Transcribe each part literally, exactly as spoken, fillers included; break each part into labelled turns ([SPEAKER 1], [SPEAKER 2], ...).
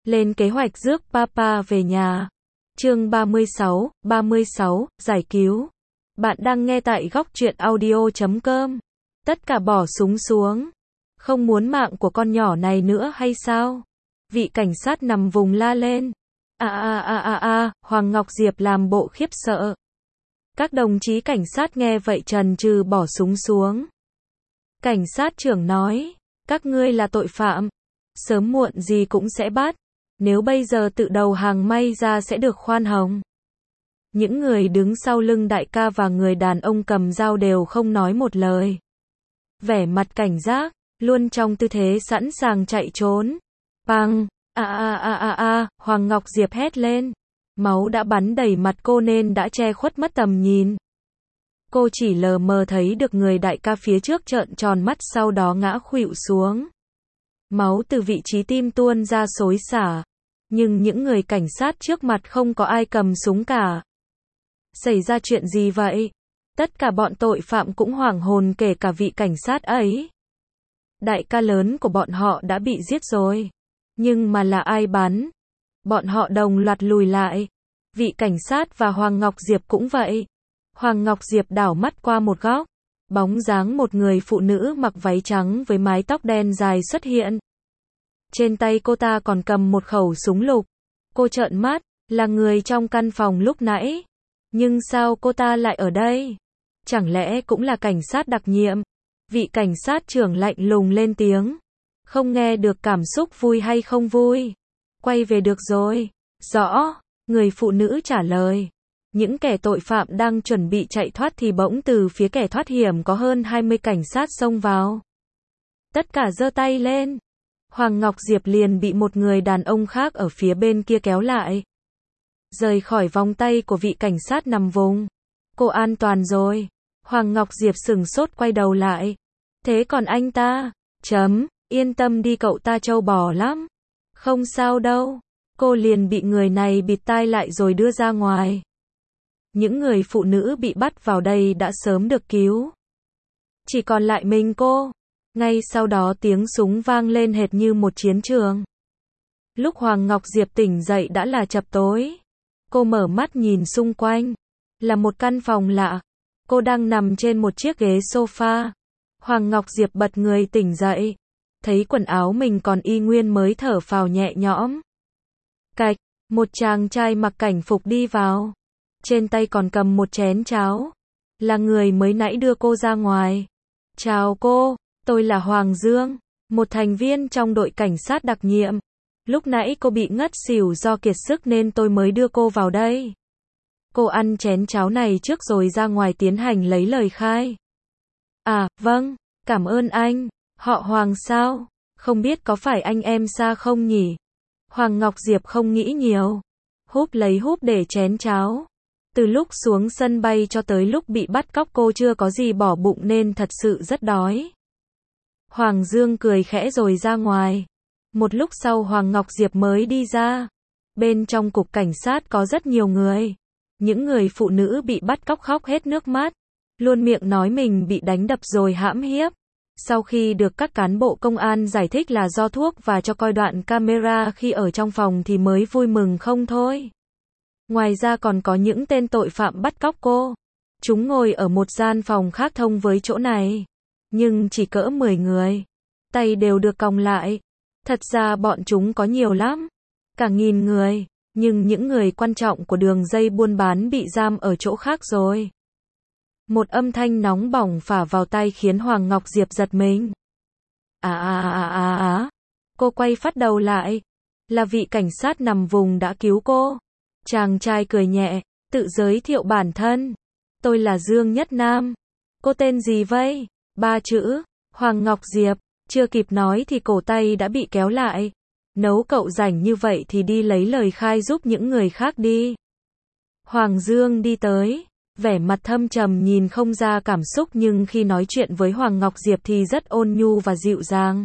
[SPEAKER 1] lên kế hoạch rước Papa về nhà. Chương ba mươi sáu, ba mươi sáu, giải cứu. Bạn đang nghe tại góc truyện audio chấm com. Tất cả bỏ súng xuống. Không muốn mạng của con nhỏ này nữa hay sao? Vị cảnh sát nằm vùng la lên. A a a a a, Hoàng Ngọc Diệp làm bộ khiếp sợ. Các đồng chí cảnh sát nghe vậy trần trừ bỏ súng xuống. Cảnh sát trưởng nói, các ngươi là tội phạm. Sớm muộn gì cũng sẽ bắt. Nếu bây giờ tự đầu hàng may ra sẽ được khoan hồng. Những người đứng sau lưng đại ca và người đàn ông cầm dao đều không nói một lời. Vẻ mặt cảnh giác, luôn trong tư thế sẵn sàng chạy trốn. Bang! A a a a a, Hoàng Ngọc Diệp hét lên. Máu đã bắn đầy mặt cô nên đã che khuất mất tầm nhìn. Cô chỉ lờ mờ thấy được người đại ca phía trước trợn tròn mắt sau đó ngã khuỵu xuống. Máu từ vị trí tim tuôn ra xối xả. Nhưng những người cảnh sát trước mặt không có ai cầm súng cả. Xảy ra chuyện gì vậy? Tất cả bọn tội phạm cũng hoảng hồn kể cả vị cảnh sát ấy. Đại ca lớn của bọn họ đã bị giết rồi. Nhưng mà là ai bắn? Bọn họ đồng loạt lùi lại. Vị cảnh sát và Hoàng Ngọc Diệp cũng vậy. Hoàng Ngọc Diệp đảo mắt qua một góc. Bóng dáng một người phụ nữ mặc váy trắng với mái tóc đen dài xuất hiện. Trên tay cô ta còn cầm một khẩu súng lục. Cô trợn mắt, là người trong căn phòng lúc nãy. Nhưng sao cô ta lại ở đây? Chẳng lẽ cũng là cảnh sát đặc nhiệm? Vị cảnh sát trưởng lạnh lùng lên tiếng. Không nghe được cảm xúc vui hay không vui. Quay về được rồi. Rõ, người phụ nữ trả lời. Những kẻ tội phạm đang chuẩn bị chạy thoát thì bỗng từ phía kẻ thoát hiểm có hơn hai mươi cảnh sát xông vào. Tất cả giơ tay lên. Hoàng Ngọc Diệp liền bị một người đàn ông khác ở phía bên kia kéo lại. Rời khỏi vòng tay của vị cảnh sát nằm vùng. Cô an toàn rồi. Hoàng Ngọc Diệp sừng sốt quay đầu lại. Thế còn anh ta? Chấm, yên tâm đi cậu ta trâu bò lắm. Không sao đâu. Cô liền bị người này bịt tai lại rồi đưa ra ngoài. Những người phụ nữ bị bắt vào đây đã sớm được cứu. Chỉ còn lại mình cô. Ngay sau đó tiếng súng vang lên hệt như một chiến trường. Lúc Hoàng Ngọc Diệp tỉnh dậy đã là chập tối. Cô mở mắt nhìn xung quanh. Là một căn phòng lạ. Cô đang nằm trên một chiếc ghế sofa. Hoàng Ngọc Diệp bật người tỉnh dậy. Thấy quần áo mình còn y nguyên mới thở phào nhẹ nhõm. Cạch, một chàng trai mặc cảnh phục đi vào. Trên tay còn cầm một chén cháo. Là người mới nãy đưa cô ra ngoài. Chào cô, tôi là Hoàng Dương, một thành viên trong đội cảnh sát đặc nhiệm. Lúc nãy cô bị ngất xỉu do kiệt sức nên tôi mới đưa cô vào đây. Cô ăn chén cháo này trước rồi ra ngoài tiến hành lấy lời khai. À, vâng, cảm ơn anh. Họ Hoàng sao? Không biết có phải anh em xa không nhỉ? Hoàng Ngọc Diệp không nghĩ nhiều. Húp lấy húp để chén cháo. Từ lúc xuống sân bay cho tới lúc bị bắt cóc cô chưa có gì bỏ bụng nên thật sự rất đói. Hoàng Dương cười khẽ rồi ra ngoài. Một lúc sau Hoàng Ngọc Diệp mới đi ra. Bên trong cục cảnh sát có rất nhiều người. Những người phụ nữ bị bắt cóc khóc hết nước mắt. Luôn miệng nói mình bị đánh đập rồi hãm hiếp. Sau khi được các cán bộ công an giải thích là do thuốc và cho coi đoạn camera khi ở trong phòng thì mới vui mừng không thôi. Ngoài ra còn có những tên tội phạm bắt cóc cô. Chúng ngồi ở một gian phòng khác thông với chỗ này. Nhưng chỉ cỡ mười người. Tay đều được còng lại. Thật ra bọn chúng có nhiều lắm. Cả nghìn người. Nhưng những người quan trọng của đường dây buôn bán bị giam ở chỗ khác rồi. Một âm thanh nóng bỏng phả vào tai khiến Hoàng Ngọc Diệp giật mình. À à à à à. Cô quay phát đầu lại. Là vị cảnh sát nằm vùng đã cứu cô. Chàng trai cười nhẹ, tự giới thiệu bản thân. Tôi là Dương Nhất Nam. Cô tên gì vậy? Ba chữ. Hoàng Ngọc Diệp. Chưa kịp nói thì cổ tay đã bị kéo lại. Nấu cậu rảnh như vậy thì đi lấy lời khai giúp những người khác đi. Hoàng Dương đi tới. Vẻ mặt thâm trầm nhìn không ra cảm xúc nhưng khi nói chuyện với Hoàng Ngọc Diệp thì rất ôn nhu và dịu dàng.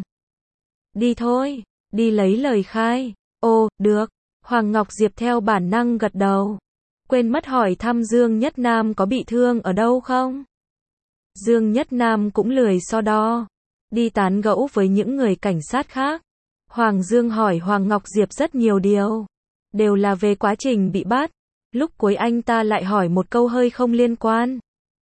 [SPEAKER 1] Đi thôi, đi lấy lời khai. Ồ, được. Hoàng Ngọc Diệp theo bản năng gật đầu. Quên mất hỏi thăm Dương Nhất Nam có bị thương ở đâu không? Dương Nhất Nam cũng lười so đo. Đi tán gẫu với những người cảnh sát khác. Hoàng Dương hỏi Hoàng Ngọc Diệp rất nhiều điều. Đều là về quá trình bị bắt. Lúc cuối anh ta lại hỏi một câu hơi không liên quan.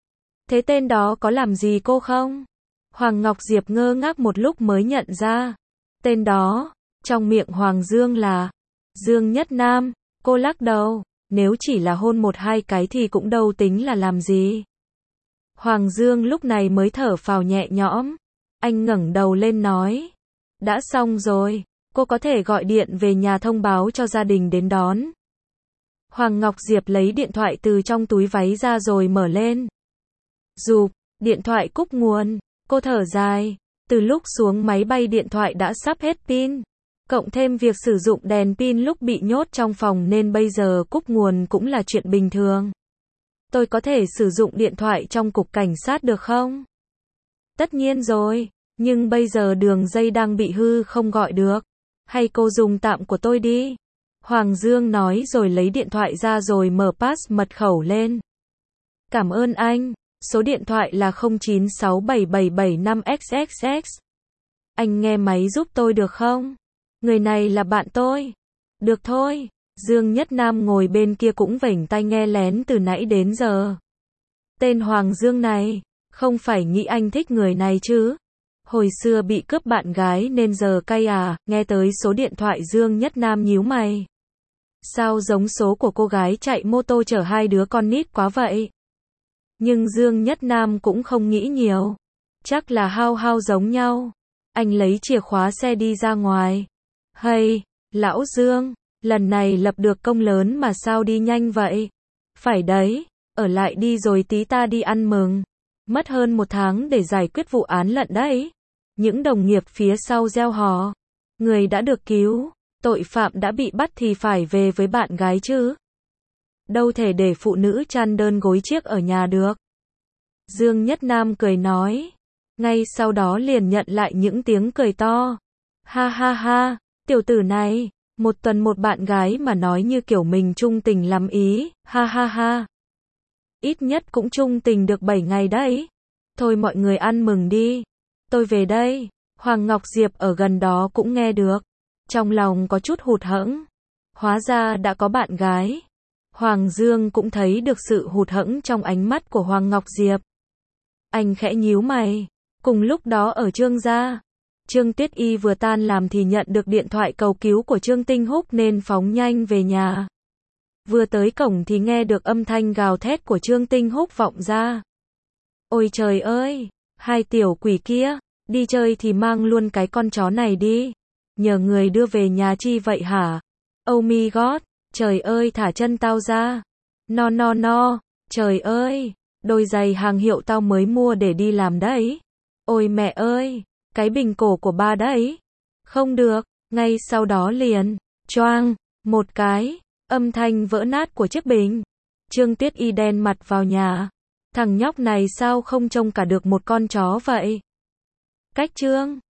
[SPEAKER 1] Thế tên đó có làm gì cô không? Hoàng Ngọc Diệp ngơ ngác một lúc mới nhận ra. Tên đó, trong miệng Hoàng Dương là Dương Nhất Nam. Cô lắc đầu. Nếu chỉ là hôn một hai cái thì cũng đâu tính là làm gì. Hoàng Dương lúc này mới thở phào nhẹ nhõm. Anh ngẩng đầu lên nói. Đã xong rồi, cô có thể gọi điện về nhà thông báo cho gia đình đến đón. Hoàng Ngọc Diệp lấy điện thoại từ trong túi váy ra rồi mở lên. Rụp, điện thoại cúp nguồn, cô thở dài. Từ lúc xuống máy bay điện thoại đã sắp hết pin. Cộng thêm việc sử dụng đèn pin lúc bị nhốt trong phòng nên bây giờ cúp nguồn cũng là chuyện bình thường. Tôi có thể sử dụng điện thoại trong cục cảnh sát được không? Tất nhiên rồi, nhưng bây giờ đường dây đang bị hư không gọi được. Hay cô dùng tạm của tôi đi. Hoàng Dương nói rồi lấy điện thoại ra rồi mở pass mật khẩu lên. Cảm ơn anh, số điện thoại là không chín sáu bảy bảy bảy năm x x x. Anh nghe máy giúp tôi được không? Người này là bạn tôi. Được thôi. Dương Nhất Nam ngồi bên kia cũng vểnh tai nghe lén từ nãy đến giờ. Tên Hoàng Dương này, không phải nghĩ anh thích người này chứ? Hồi xưa bị cướp bạn gái nên giờ cay à? Nghe tới số điện thoại Dương Nhất Nam nhíu mày. Sao giống số của cô gái chạy mô tô chở hai đứa con nít quá vậy? Nhưng Dương Nhất Nam cũng không nghĩ nhiều. Chắc là hao hao giống nhau. Anh lấy chìa khóa xe đi ra ngoài. Hay, lão Dương, lần này lập được công lớn mà sao đi nhanh vậy? Phải đấy, ở lại đi rồi tí ta đi ăn mừng. Mất hơn một tháng để giải quyết vụ án lận đấy. Những đồng nghiệp phía sau reo hò. Người đã được cứu, tội phạm đã bị bắt thì phải về với bạn gái chứ. Đâu thể để phụ nữ chăn đơn gối chiếc ở nhà được. Dương Nhất Nam cười nói. Ngay sau đó liền nhận lại những tiếng cười to. Ha ha ha, tiểu tử này, một tuần một bạn gái mà nói như kiểu mình trung tình lắm ý, ha ha ha. Ít nhất cũng trung tình được bảy ngày đấy. Thôi mọi người ăn mừng đi. Tôi về đây. Hoàng Ngọc Diệp ở gần đó cũng nghe được. Trong lòng có chút hụt hẫng. Hóa ra đã có bạn gái. Hoàng Dương cũng thấy được sự hụt hẫng trong ánh mắt của Hoàng Ngọc Diệp. Anh khẽ nhíu mày. Cùng lúc đó ở Trương gia, Trương Tuyết Y vừa tan làm thì nhận được điện thoại cầu cứu của Trương Tinh Húc nên phóng nhanh về nhà. Vừa tới cổng thì nghe được âm thanh gào thét của Trương Tinh Húc vọng ra. Ôi trời ơi, hai tiểu quỷ kia, đi chơi thì mang luôn cái con chó này đi. Nhờ người đưa về nhà chi vậy hả? Oh my god, trời ơi thả chân tao ra. No no no, trời ơi, đôi giày hàng hiệu tao mới mua để đi làm đấy. Ôi mẹ ơi, cái bình cổ của ba đấy. Không được, ngay sau đó liền, choang, một cái, âm thanh vỡ nát của chiếc bình. Trương Tuyết Y đen mặt vào nhà. Thằng nhóc này sao không trông cả được một con chó vậy? Cách Trương